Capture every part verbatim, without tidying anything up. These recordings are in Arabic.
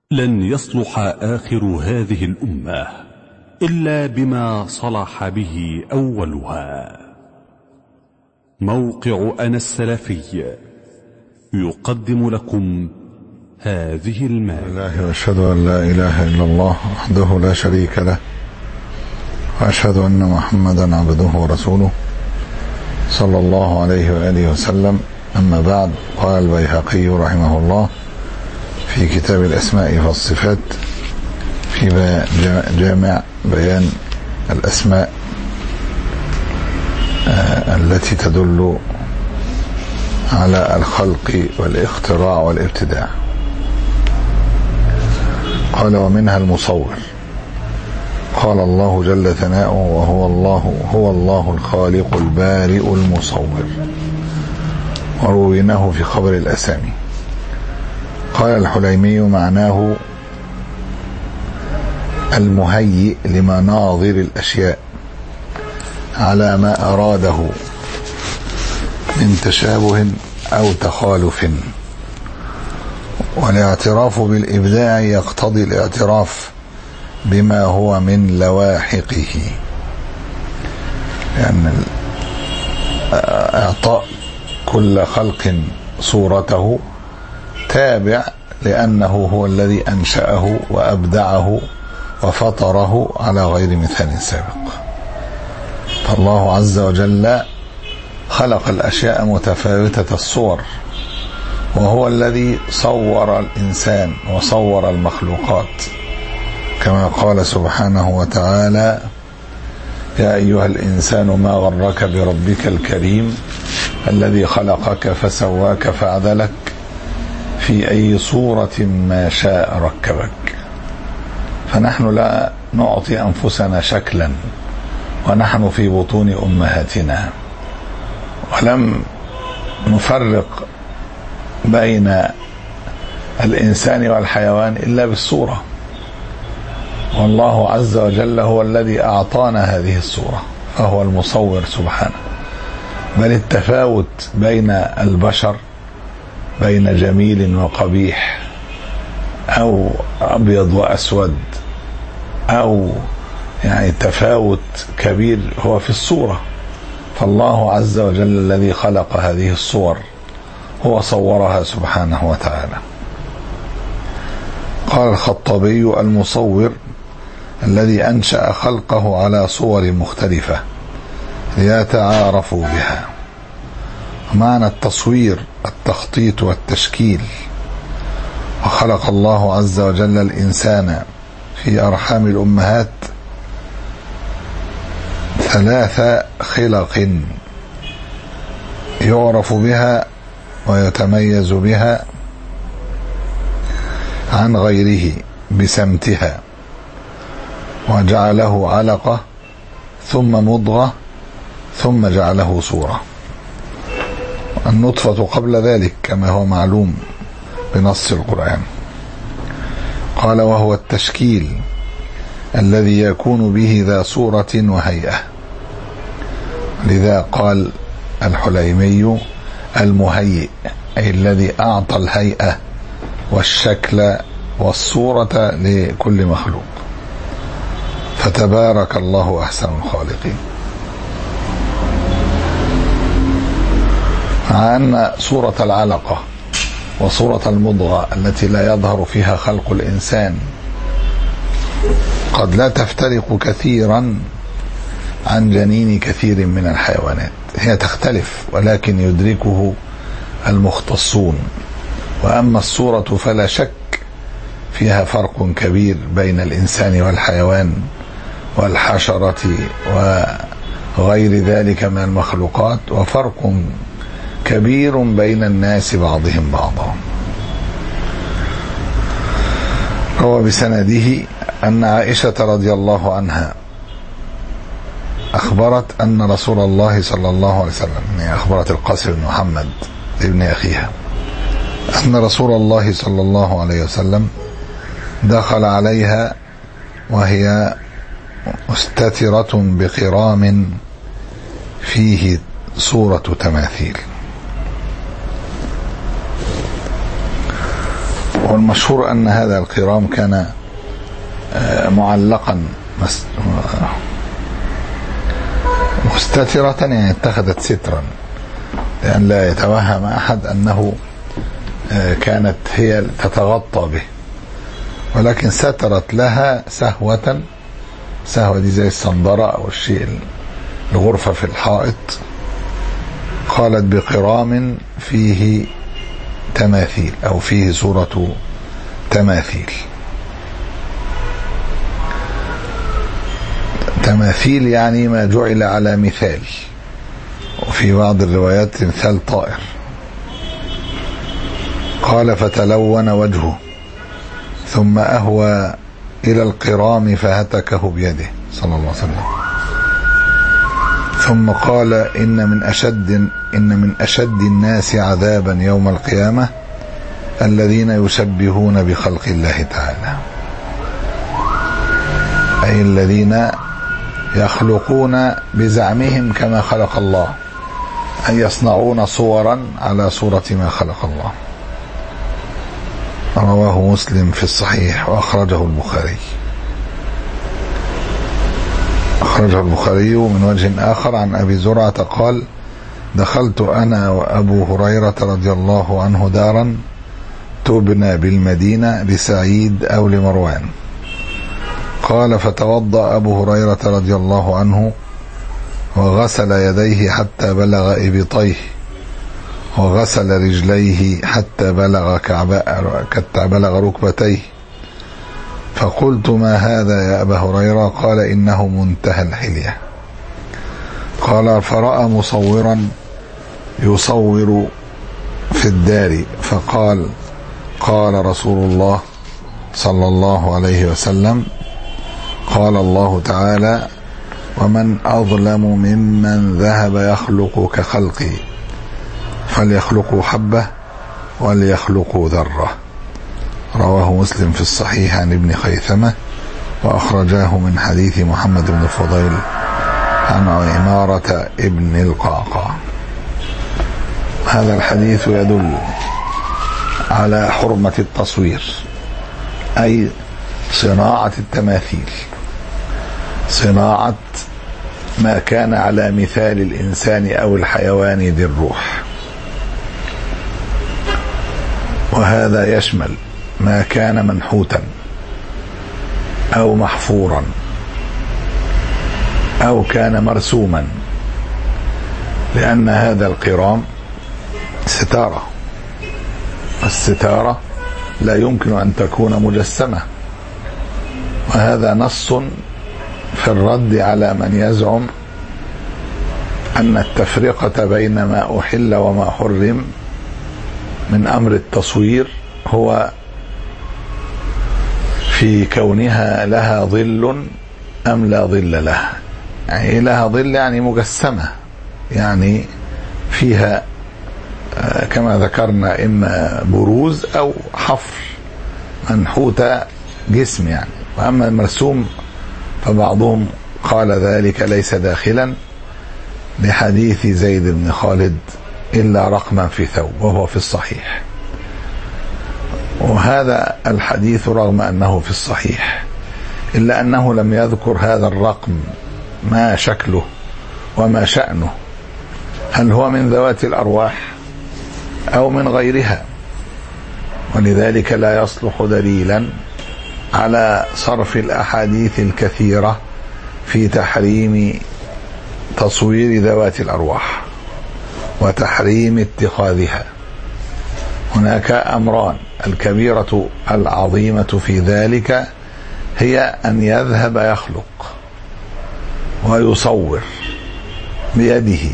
لن يصلح آخر هذه الأمة إلا بما صلح به أولها. موقع أنا السلفي يقدم لكم هذه المادة. الله وأشهد أن لا إله إلا الله وحده لا شريك له، وأشهد أن محمدا عبده ورسوله صلى الله عليه وآله وسلم. أما بعد، قال البيهقي رحمه الله في كتاب الأسماء والصفات في جامع بيان الأسماء التي تدل على الخلق والاختراع والابتداع، قال: ومنها المصور. قال الله جل ثناؤه: وهو الله هو الله الخالق البارئ المصور. ورويناه في خبر الأسامي. قال الحليمي: معناه المهيئ لمناظر الأشياء على ما أراده من تشابه أو تخالف. والاعتراف بالإبداع يقتضي الاعتراف بما هو من لواحقه، يعني إعطاء كل خلق صورته تابع لأنه هو الذي أنشأه وأبدعه وفطره على غير مثال سابق. فالله عز وجل خلق الأشياء متفاوتة الصور، وهو الذي صور الإنسان وصور المخلوقات، كما قال سبحانه وتعالى: يا أيها الإنسان ما غرك بربك الكريم الذي خلقك فسواك فعدلك في أي صورة ما شاء ركبك. فنحن لا نعطي أنفسنا شكلا ونحن في بطون أمهاتنا، ولم نفرق بين الإنسان والحيوان إلا بالصورة، والله عز وجل هو الذي أعطانا هذه الصورة، فهو المصور سبحانه. بل التفاوت بين البشر بين جميل وقبيح أو أبيض وأسود أو يعني تفاوت كبير هو في الصورة. فالله عز وجل الذي خلق هذه الصور هو صورها سبحانه وتعالى. قال الخطابي: المصور الذي أنشأ خلقه على صور مختلفة ليتعارفوا بها. معنى التصوير التخطيط والتشكيل. وخلق الله عز وجل الإنسان في أرحام الأمهات ثلاث خلق يعرف بها ويتميز بها عن غيره بسمتها، وجعله علقة ثم مضغة ثم جعله صورة. النطفة قبل ذلك كما هو معلوم بنص القرآن. قال: وهو التشكيل الذي يكون به ذا صورة وهيئة. لذا قال الحليمي: المهيئ، أي الذي أعطى الهيئة والشكل والصورة لكل مخلوق. فتبارك الله أحسن الخالقين. مع أن صورة العلقة وصورة المضغة التي لا يظهر فيها خلق الإنسان قد لا تفترق كثيرا عن جنين كثير من الحيوانات، هي تختلف ولكن يدركه المختصون. وأما الصورة فلا شك فيها فرق كبير بين الإنسان والحيوان والحشرة وغير ذلك من المخلوقات، وفرق كبير بين الناس بعضهم بعضا. روى بسنده أن عائشة رضي الله عنها أخبرت أن رسول الله صلى الله عليه وسلم، يعني أخبرت القاسم بن محمد ابن أخيها، أن رسول الله صلى الله عليه وسلم دخل عليها وهي مستترة بقرام فيه صورة تماثيل. والمشهور أن هذا القرام كان معلقا مستترة، يعني اتخذت سترا لأن لا يتوهم أحد أنه كانت هي تتغطى به، ولكن سترت لها سهوة. سهوة دي زي الصندرة أو الشيء الغرفة في الحائط. قالت بقرام فيه تماثيل أو فيه صورة تماثيل. تماثيل يعني ما جعل على مثال، وفي بعض الروايات تمثال طائر. قال فتلون وجهه ثم أهوى إلى القرام فهتكه بيده صلى الله عليه وسلم، ثم قال إن من أشد إن من أشد الناس عذابا يوم القيامة الذين يشبهون بخلق الله تعالى، أي الذين يخلقون بزعمهم كما خلق الله، أي يصنعون صورا على صورة ما خلق الله. رواه مسلم في الصحيح وأخرجه البخاري. أخرجه البخاري من وجه آخر عن أبي زرعة قال دخلت أنا وأبو هريرة رضي الله عنه دارا تبنى بالمدينة لسعيد أو لمروان. قال فتوضأ أبو هريرة رضي الله عنه وغسل يديه حتى بلغ إبطيه وغسل رجليه حتى بلغ حتى بلغ ركبتيه. فقلت ما هذا يا أبا هريرة؟ قال إنه منتهى الحلية. قال فرأى مصورا يصور في الدار فقال قال رسول الله صلى الله عليه وسلم قال الله تعالى ومن أظلم ممن ذهب يخلق كخلقي فليخلقوا حبة وليخلقوا ذرة. رواه مسلم في الصحيح عن ابن خيثمة وأخرجاه من حديث محمد بن الفضيل عن عمارة ابن القعقاع. هذا الحديث يدل على حرمة التصوير، أي صناعة التماثيل، صناعة ما كان على مثال الإنسان أو الحيوان ذي الروح. وهذا يشمل ما كان منحوتا أو محفورا أو كان مرسوما، لأن هذا القرام ستارة، الستارة لا يمكن أن تكون مجسمة، وهذا نص في الرد على من يزعم أن التفرقة بين ما أحل وما حرم من أمر التصوير هو في كونها لها ظل أم لا ظل لها. يعني لها ظل يعني مجسمة، يعني فيها كما ذكرنا إما بروز أو حفر منحوتة جسم يعني. وأما المرسوم فبعضهم قال ذلك ليس داخلا لحديث زيد بن خالد إلا رقما في ثوب، وهو في الصحيح. وهذا الحديث رغم أنه في الصحيح إلا أنه لم يذكر هذا الرقم ما شكله وما شأنه، هل هو من ذوات الأرواح أو من غيرها، ولذلك لا يصلح دليلا على صرف الأحاديث الكثيرة في تحريم تصوير ذوات الأرواح وتحريم اتخاذها. هناك أمران، الكبيرة العظيمة في ذلك هي أن يذهب يخلق ويصور بيده،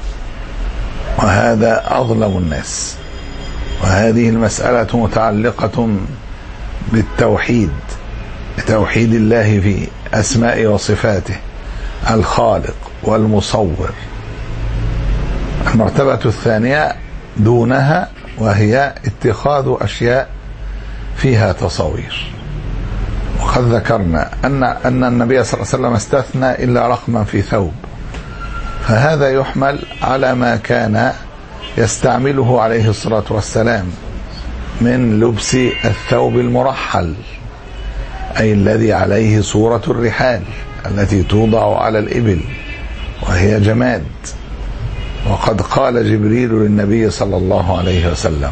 وهذا أظلم الناس. وهذه المسألة متعلقة بالتوحيد، بتوحيد الله في أسماء وصفاته، الخالق والمصور. المرتبة الثانية دونها وهي اتخاذ أشياء فيها تصوير. وقد ذكرنا أن أن النبي صلى الله عليه وسلم استثنى إلا رقما في ثوب، فهذا يحمل على ما كان يستعمله عليه الصلاة والسلام من لبس الثوب المرحل، أي الذي عليه صورة الرحال التي توضع على الإبل وهي جماد. وقد قال جبريل للنبي صلى الله عليه وسلم: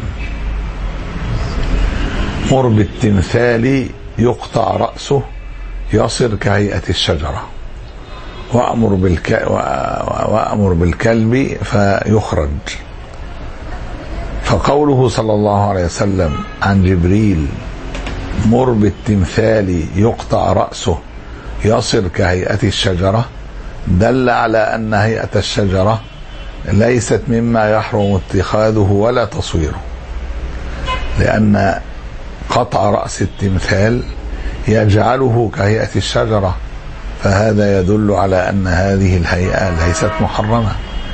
مر بالتمثال يقطع رأسه يصر كهيئة الشجرة، وأمر, بالك... وأمر بالكلب فيخرج. فقوله صلى الله عليه وسلم عن جبريل: مر بالتمثال يقطع رأسه يصر كهيئة الشجرة، دل على أن هيئة الشجرة ليست مما يحرم اتخاذه ولا تصويره، لأن قطع رأس التمثال يجعله كهيئة الشجرة، فهذا يدل على أن هذه الهيئة ليست محرمة.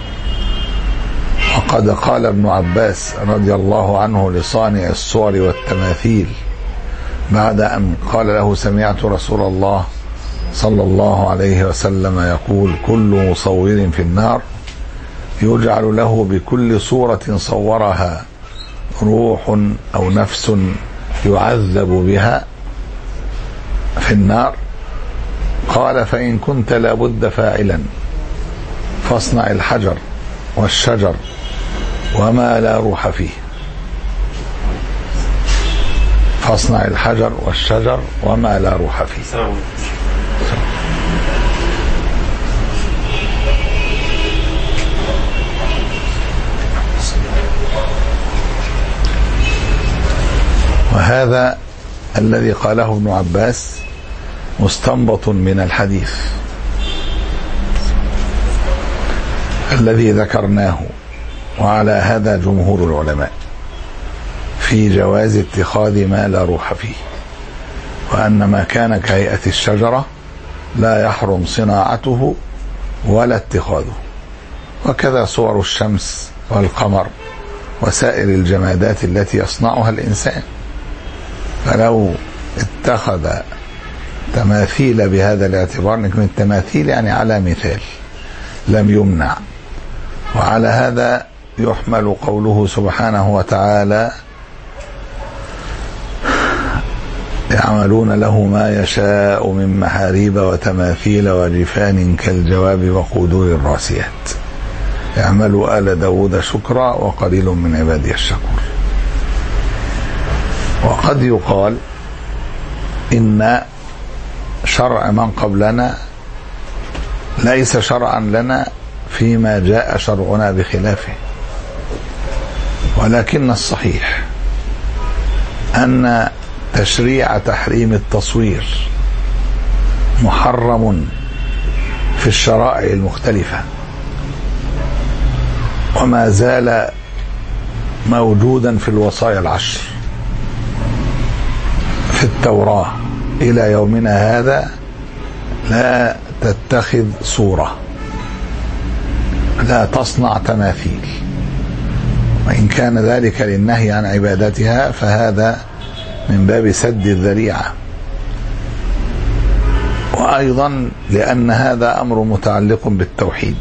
وقد قال ابن عباس رضي الله عنه لصانع الصور والتماثيل بعد أن قال له: سمعت رسول الله صلى الله عليه وسلم يقول: كل مصور في النار، يجعل له بكل صورة صورها روح أو نفس يعذب بها في النار. قال: فإن كنت لابد فاعلا فاصنع الحجر والشجر وما لا روح فيه. فاصنع الحجر والشجر وما لا روح فيه. وهذا الذي قاله ابن عباس مستنبط من الحديث الذي ذكرناه، وعلى هذا جمهور العلماء في جواز اتخاذ ما لا روح فيه، وأن ما كان كهيئة الشجرة لا يحرم صناعته ولا اتخاذه، وكذا صور الشمس والقمر وسائر الجمادات التي يصنعها الإنسان. فلو اتخذ تماثيل بهذا الاعتبار، نكون التماثيل يعني على مثال لم يمنع. وعلى هذا يحمل قوله سبحانه وتعالى: يعملون له ما يشاء من محاريب وتماثيل وجفان كالجواب وقدور الراسيات، يعملوا آل داود شكرا وقليل من عبادي الشكور. وقد يقال إن شرع من قبلنا ليس شرعا لنا فيما جاء شرعنا بخلافه، ولكن الصحيح أن تشريع تحريم التصوير محرم في الشرائع المختلفة، وما زال موجودا في الوصايا العشر في التوراة إلى يومنا هذا. لا تتخذ صورة، لا تصنع تماثيل، وإن كان ذلك للنهي عن عبادتها فهذا من باب سد الذريعة، وأيضا لأن هذا أمر متعلق بالتوحيد،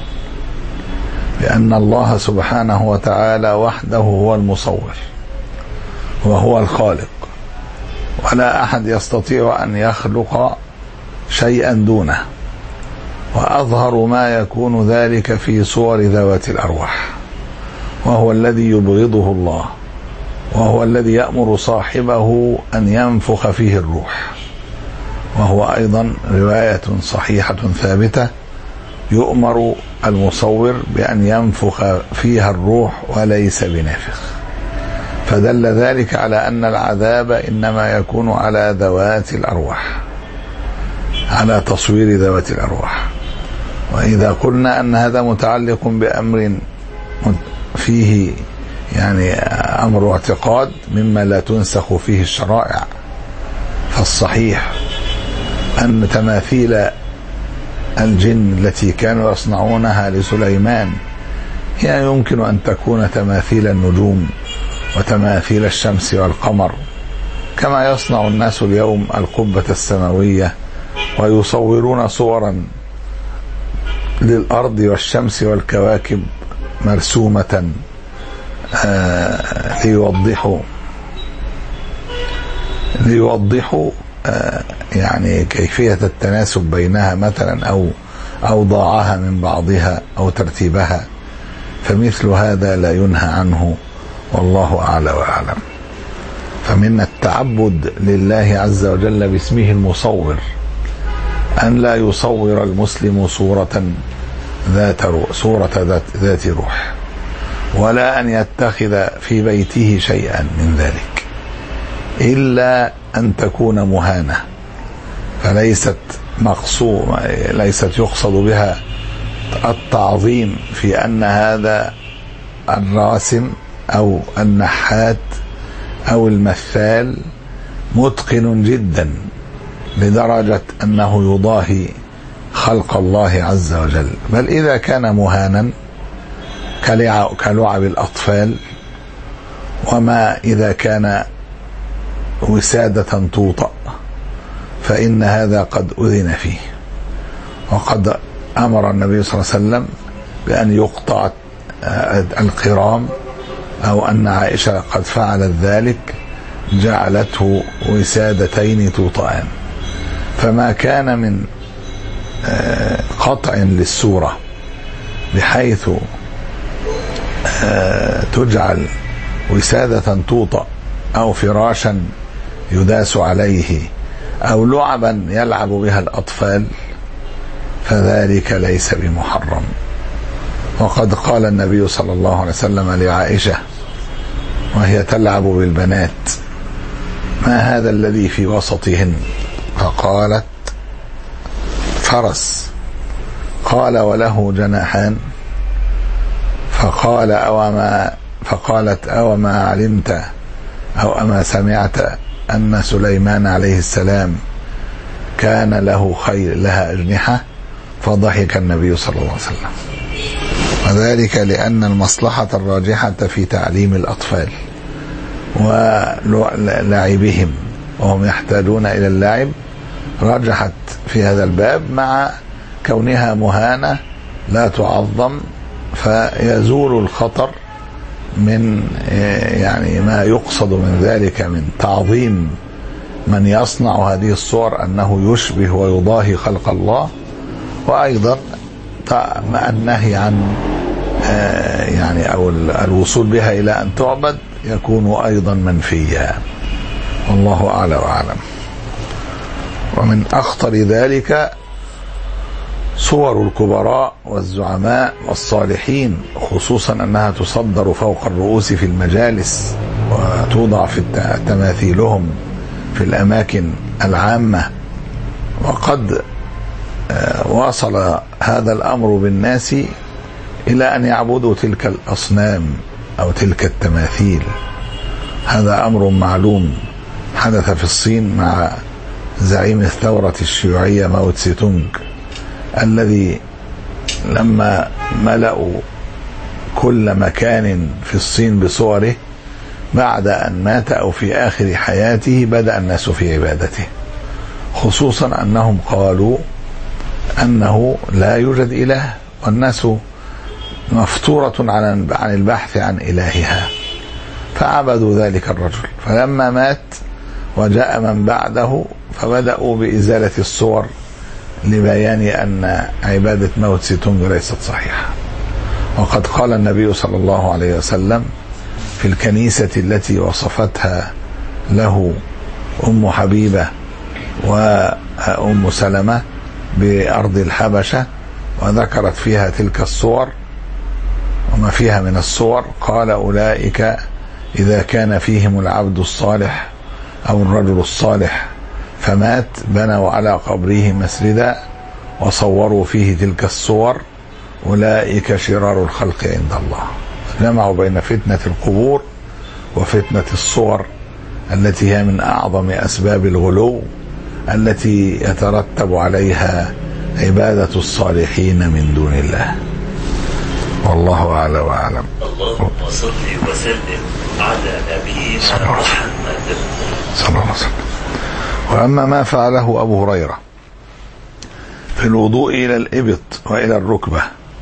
لأن الله سبحانه وتعالى وحده هو المصور وهو الخالق، ولا أحد يستطيع أن يخلق شيئا دونه. وأظهر ما يكون ذلك في صور ذوات الأرواح، وهو الذي يبغضه الله، وهو الذي يأمر صاحبه أن ينفخ فيه الروح. وهو أيضا رواية صحيحة ثابتة: يؤمر المصور بأن ينفخ فيها الروح وليس بنافخ. فدل ذلك على أن العذاب إنما يكون على ذوات الأرواح، على تصوير ذوات الأرواح. وإذا قلنا أن هذا متعلق بأمر فيه يعني أمر اعتقاد مما لا تنسخ فيه الشرائع، فالصحيح أن تماثيل الجن التي كانوا يصنعونها لسليمان هي يمكن أن تكون تماثيل النجوم وتماثيل الشمس والقمر، كما يصنع الناس اليوم القبة السماوية ويصورون صورا للأرض والشمس والكواكب مرسومة آه ليوضحوا ليوضحوا يعني كيفية التناسب بينها مثلا أو أوضاعها من بعضها أو ترتيبها، فمثل هذا لا ينهى عنه، والله أعلى وأعلم. فمن التعبد لله عز وجل باسمه المصور أن لا يصور المسلم صورة ذات روح صورة ذات, ذات روح، ولا أن يتخذ في بيته شيئا من ذلك إلا أن تكون مهانة، فليست مقصود ليست يقصد بها التعظيم في أن هذا الراسم أو النحات أو المثال متقن جدا لدرجة أنه يضاهي خلق الله عز وجل، بل إذا كان مهانا كلعب الأطفال، وما إذا كان وسادة توطأ فإن هذا قد أذن فيه. وقد أمر النبي صلى الله عليه وسلم بأن يقطع القرام، أو أن عائشة قد فعلت ذلك، جعلته وسادتين توطئان. فما كان من قطع للسورة بحيث تجعل وسادة توطأ أو فراشا يداس عليه أو لعبا يلعب بها الأطفال، فذلك ليس بمحرم. وقد قال النبي صلى الله عليه وسلم لعائشة وهي تلعب بالبنات: ما هذا الذي في وسطهن؟ فقالت: فرس. قال: وله جناحان؟ فقال أوما فقالت: أوما علمت أو أما سمعت أن سليمان عليه السلام كان له خيل لها أجنحة؟ فضحك النبي صلى الله عليه وسلم، وذلك لأن المصلحة الراجحة في تعليم الأطفال ولعبهم، وهم يحتاجون إلى اللعب، رجحت في هذا الباب، مع كونها مهانة لا تعظم، فيزول الخطر من يعني ما يقصد من ذلك من تعظيم من يصنع هذه الصور أنه يشبه ويضاهي خلق الله. وأيضا مع النهي عن يعني أو الوصول بها إلى أن تعبد يكون أيضا منفيا، والله أعلى وأعلم. ومن أخطر ذلك صور الكبراء والزعماء والصالحين، خصوصا أنها تصدر فوق الرؤوس في المجالس وتوضع في تماثيلهم في الأماكن العامة. وقد واصل هذا الأمر بالناس إلى أن يعبدوا تلك الأصنام أو تلك التماثيل. هذا أمر معلوم حدث في الصين مع زعيم الثورة الشيوعية ماو تسي تونغ، الذي لما ملأوا كل مكان في الصين بصوره بعد أن مات أو في آخر حياته بدأ الناس في عبادته، خصوصا أنهم قالوا أنه لا يوجد إله، والناس مفطورة عن البحث عن إلهها، فعبدوا ذلك الرجل. فلما مات وجاء من بعده فبدأوا بإزالة الصور لبيان أن عبادة ماو تسي تونغ ليست صحيحة. وقد قال النبي صلى الله عليه وسلم في الكنيسة التي وصفتها له أم حبيبة وأم سلمة بأرض الحبشة، وذكرت فيها تلك الصور وما فيها من الصور، قال: أولئك إذا كان فيهم العبد الصالح أو الرجل الصالح فمات بنوا على قبره مسجدا وصوروا فيه تلك الصور، أولئك شرار الخلق عند الله. جمعوا بين فتنة القبور وفتنة الصور التي هي من أعظم أسباب الغلو التي يترتب عليها عبادة الصالحين من دون الله، والله أعلى وأعلم. اللهم صل وسلم على نبينا محمد صلى الله عليه وسلم. وأما ما فعله أبو هريرة في الوضوء إلى الإبط وإلى الركبة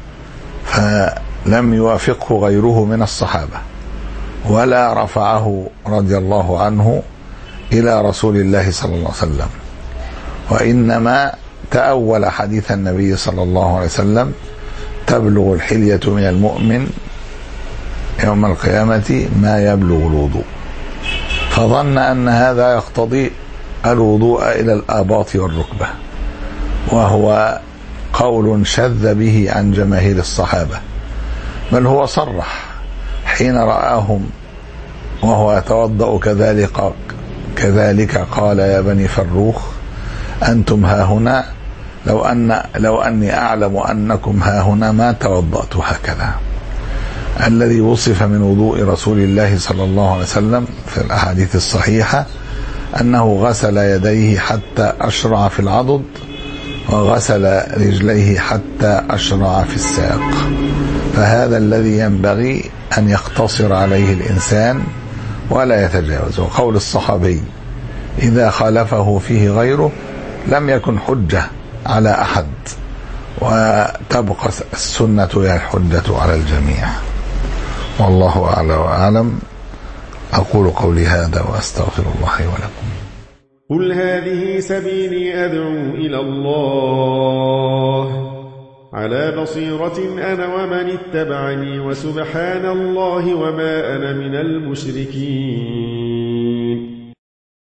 فلم يوافقه غيره من الصحابة، ولا رفعه رضي الله عنه إلى رسول الله صلى الله عليه وسلم، وإنما تأول حديث النبي صلى الله عليه وسلم: تبلغ الحلية من المؤمن يوم القيامة ما يبلغ الوضوء، فظن أن هذا يقتضي الوضوء إلى الآباط والركبة، وهو قول شذ به عن جماهير الصحابة، بل هو صرح حين رآهم وهو يتوضأ كذلك كذلك قال: يا بني فروخ أنتم هاهنا، لو أن لو أني أعلم أنكم هاهنا ما توضأت هكذا. الذي وصف من وضوء رسول الله صلى الله عليه وسلم في الأحاديث الصحيحة أنه غسل يديه حتى أشرع في العضد، وغسل رجليه حتى أشرع في الساق، فهذا الذي ينبغي أن يقتصر عليه الإنسان ولا يتجاوز. وقول الصحابي: إذا خالفه فيه غيره لم يكن حجة على أحد، وتبقى السنة هي الحجة على الجميع. والله أعلى وأعلم. أقول قولي هذا وأستغفر الله ولكم. قل هذه سبيلي أدعو إلى الله على بصيرة أنا ومن اتبعني، وسبحان الله وما أنا من المشركين.